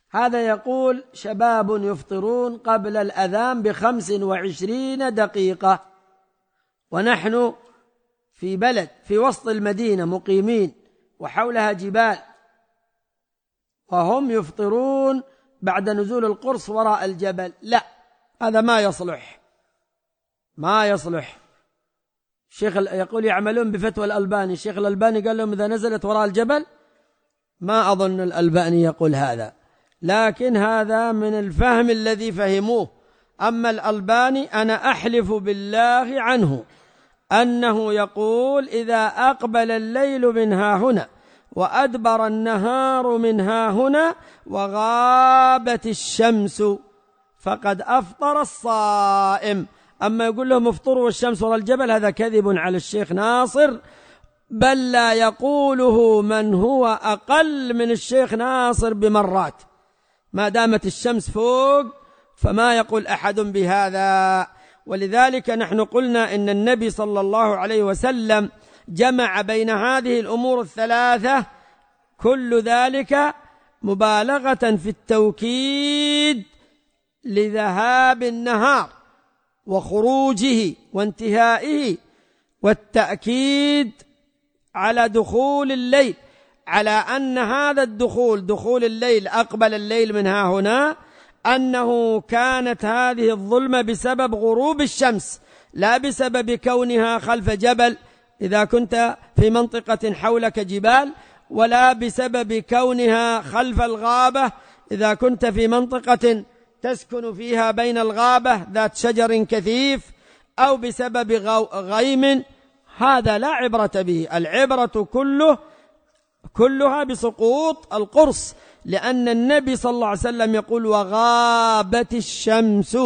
هذا يقول شباب يفطرون قبل الأذان ب25 دقيقة، ونحن في بلد في وسط المدينة مقيمين وحولها جبال، وهم يفطرون بعد نزول القرص وراء الجبل. لا، هذا ما يصلح. الشيخ يقول يعملون بفتوى الألباني. الشيخ الألباني قال لهم إذا نزلت وراء الجبل، ما أظن الألباني يقول هذا، لكن هذا من الفهم الذي فهموه. أما الألباني أنا أحلف بالله عنه أنه يقول إذا أقبل الليل من ها هنا وأدبر النهار من ها هنا وغابت الشمس فقد أفطر الصائم. أما يقول لهم افطروا والشمس وراء الجبل، هذا كذب على الشيخ ناصر، بل لا يقوله من هو أقل من الشيخ ناصر بمرات. ما دامت الشمس فوق فما يقول أحد بهذا. ولذلك نحن قلنا إن النبي صلى الله عليه وسلم جمع بين هذه الأمور الثلاثة، كل ذلك مبالغة في التوكيد لذهاب النهار وخروجه وانتهائه، والتأكيد على دخول الليل، على أن هذا الدخول، دخول الليل، أقبل الليل من ها هنا، أنه كانت هذه الظلمة بسبب غروب الشمس، لا بسبب كونها خلف جبل إذا كنت في منطقة حولك جبال، ولا بسبب كونها خلف الغابة إذا كنت في منطقة تسكن فيها بين الغابة ذات شجر كثيف، أو بسبب غيم. هذا لا عبرة به. العبرة كلها بسقوط القرص، لأن النبي صلى الله عليه وسلم يقول وغابت الشمس،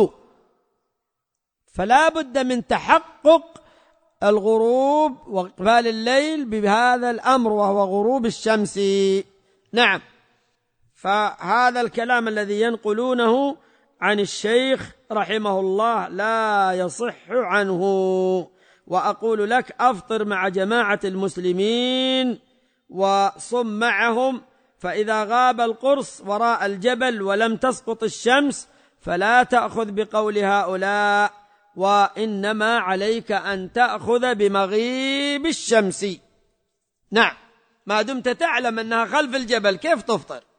فلا بد من تحقق الغروب واقبال الليل بهذا الأمر وهو غروب الشمس. نعم، فهذا الكلام الذي ينقلونه عن الشيخ رحمه الله لا يصح عنه. وأقول لك أفطر مع جماعة المسلمين وصم معهم، فإذا غاب القرص وراء الجبل ولم تسقط الشمس فلا تأخذ بقول هؤلاء، وإنما عليك أن تأخذ بمغيب الشمس. نعم، ما دمت تعلم أنها خلف الجبل كيف تفطر؟